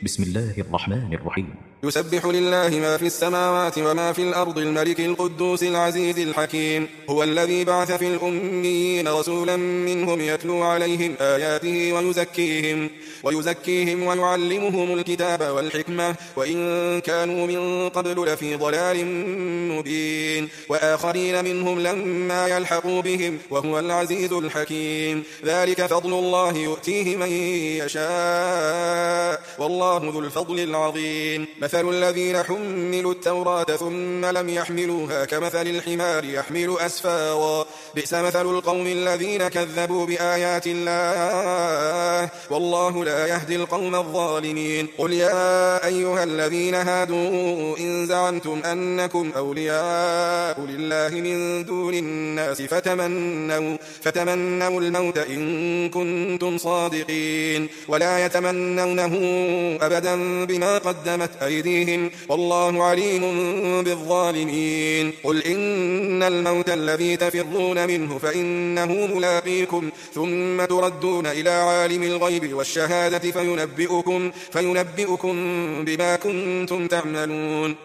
بسم الله الرحمن الرحيم. يسبح لله ما في السماوات وما في الأرض الملك القدوس العزيز الحكيم. هو الذي بعث في الأميين رسولا منهم يتلو عليهم آياته ويزكيهم ويعلمهم الكتاب والحكمة وإن كانوا من قبل لفي ضلال مبين، وآخرين منهم لما يلحقوا بهم وهو العزيز الحكيم. ذلك فضل الله يؤتيه من يشاء والله ذو الفضل العظيم. مثل الذين حملوا التوراة ثم لم يحملوها كمثل الحمار يحمل أسفارا، بئس مثل القوم الذين كذبوا بآيات الله والله لا يهدي القوم الظالمين. قل يا أيها الذين هادوا إن زعمتم أنكم أولياء لله من دون الناس فتمنوا الموت إن كنتم صادقين، ولا يتمنونه أبدا بما قدمت أيديهم والله عليم بالظالمين. قل إن الموت الذي تفرون منه فإنه ملاقيكم ثم تردون إلى عالم الغيب والشهادة فينبئكم بما كنتم تعملون.